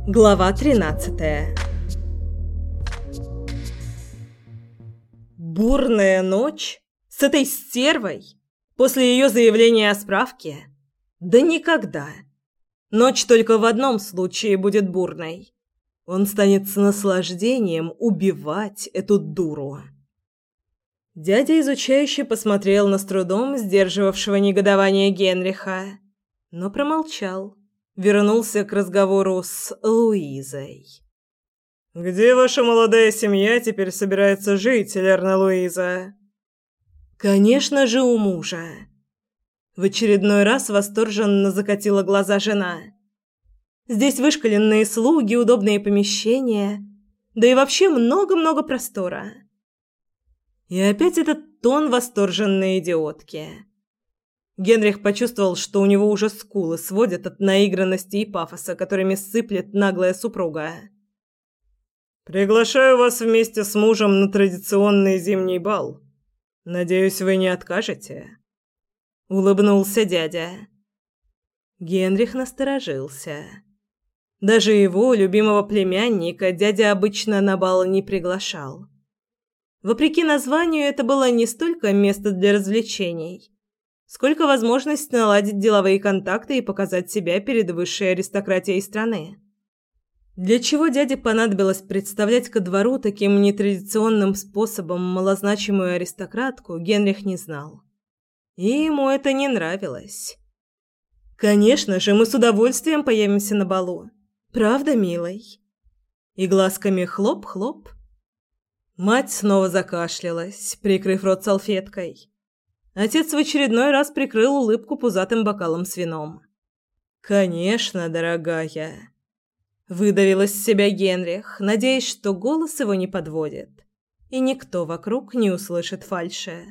Глава 13. Бурная ночь? С этой стервой? После ее заявления о справке? Да никогда. Ночь только в одном случае будет бурной. Он станет с наслаждением убивать эту дуру. Дядя изучающе посмотрел на с трудом сдерживавшего негодование Генриха, но промолчал. Вернулся к разговору с Луизой. «Где ваша молодая семья теперь собирается жить, Лерна Луиза?» «Конечно же, у мужа». В очередной раз восторженно закатила глаза жена. «Здесь вышколенные слуги, удобные помещения, да и вообще много-много простора». И опять этот тон восторженной идиотки. Генрих почувствовал, что у него уже скулы сводят от наигранности и пафоса, которыми сыплет наглая супруга. «Приглашаю вас вместе с мужем на традиционный зимний бал. Надеюсь, вы не откажете?» Улыбнулся дядя. Генрих насторожился. Даже его любимого племянника дядя обычно на бал не приглашал. Вопреки названию, это было не столько место для развлечений, сколько возможность наладить деловые контакты и показать себя перед высшей аристократией страны. Для чего дяде понадобилось представлять ко двору таким нетрадиционным способом малозначимую аристократку, Генрих не знал. И ему это не нравилось. «Конечно же, мы с удовольствием появимся на балу. Правда, милый?» И глазками хлоп-хлоп. Мать снова закашлялась, прикрыв рот салфеткой. Отец в очередной раз прикрыл улыбку пузатым бокалом с вином. «Конечно, дорогая», — выдавил из себя Генрих, надеясь, что голос его не подводит, и никто вокруг не услышит фальши.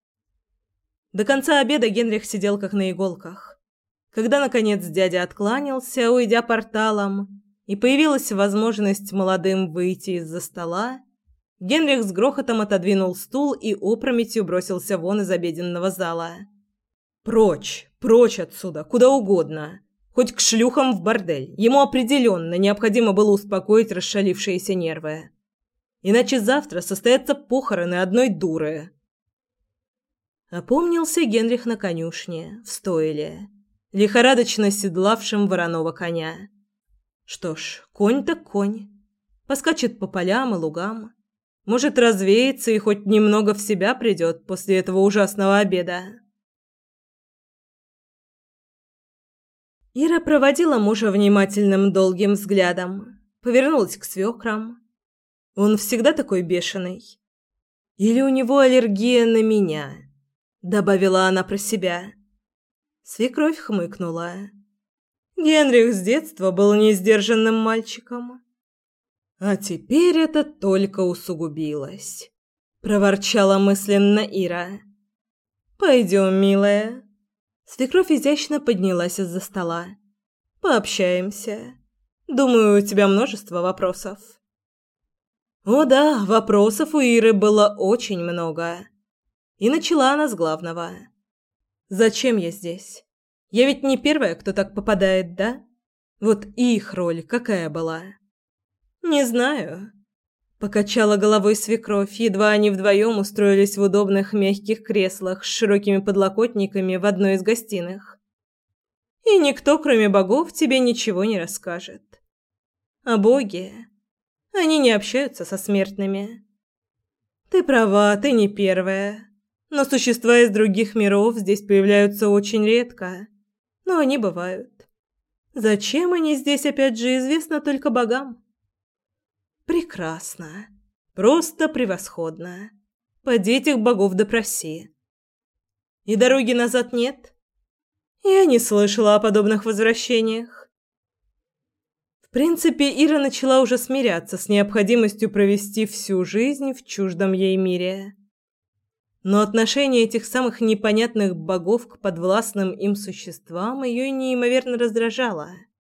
До конца обеда Генрих сидел как на иголках. Когда, наконец, дядя откланялся, уйдя порталом, и появилась возможность молодым выйти из-за стола, Генрих с грохотом отодвинул стул и опрометью бросился вон из обеденного зала. Прочь, прочь отсюда, куда угодно. Хоть к шлюхам в бордель. Ему определенно необходимо было успокоить расшалившиеся нервы. Иначе завтра состоятся похороны одной дуры. Опомнился Генрих на конюшне, в стойле, лихорадочно седлавшим вороного коня. Что ж, конь так конь. Поскачет по полям и лугам. Может, развеется и хоть немного в себя придет после этого ужасного обеда. Ира проводила мужа внимательным долгим взглядом, повернулась к свекрам. Он всегда такой бешеный. Или у него аллергия на меня, добавила она про себя. Свекровь хмыкнула. Генрих с детства был несдержанным мальчиком. А теперь это только усугубилось, проворчала мысленно Ира. Пойдем, милая. Свекровь изящно поднялась из-за стола. Пообщаемся. Думаю, у тебя множество вопросов. О да, вопросов у Иры было очень много. И начала она с главного. Зачем я здесь? Я ведь не первая, кто так попадает, да? Вот их роль какая была? «Не знаю», — покачала головой свекровь, едва они вдвоем устроились в удобных мягких креслах с широкими подлокотниками в одной из гостиных. «И никто, кроме богов, тебе ничего не расскажет. А боги, они не общаются со смертными. Ты права, ты не первая, но существа из других миров здесь появляются очень редко, но они бывают. Зачем они здесь, опять же, известно только богам». Прекрасно. Просто превосходно. Поди этих богов допроси. И дороги назад нет? Я не слышала о подобных возвращениях. В принципе, Ира начала уже смиряться с необходимостью провести всю жизнь в чуждом ей мире. Но отношение этих самых непонятных богов к подвластным им существам ее неимоверно раздражало.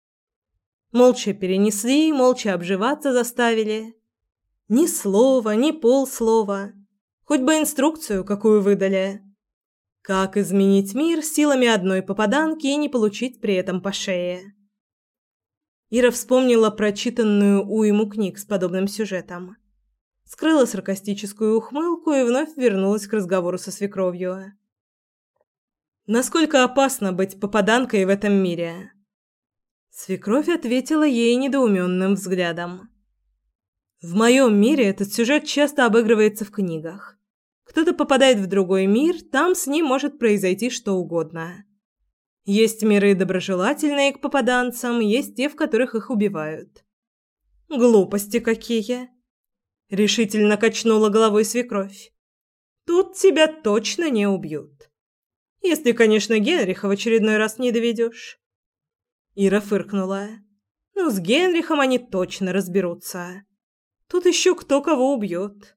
Молча перенесли, молча обживаться заставили. Ни слова, ни полслова. Хоть бы инструкцию какую выдали. Как изменить мир силами одной попаданки и не получить при этом по шее? Ира вспомнила прочитанную уйму книг с подобным сюжетом. Скрыла саркастическую ухмылку и вновь вернулась к разговору со свекровью. «Насколько опасно быть попаданкой в этом мире?» Свекровь ответила ей недоуменным взглядом. «В моем мире этот сюжет часто обыгрывается в книгах. Кто-то попадает в другой мир, там с ним может произойти что угодно. Есть миры доброжелательные к попаданцам, есть те, в которых их убивают». «Глупости какие!» — решительно качнула головой свекровь. «Тут тебя точно не убьют. Если, конечно, Генриха в очередной раз не доведешь». Ира фыркнула. «Ну, с Генрихом они точно разберутся. Тут еще кто кого убьет».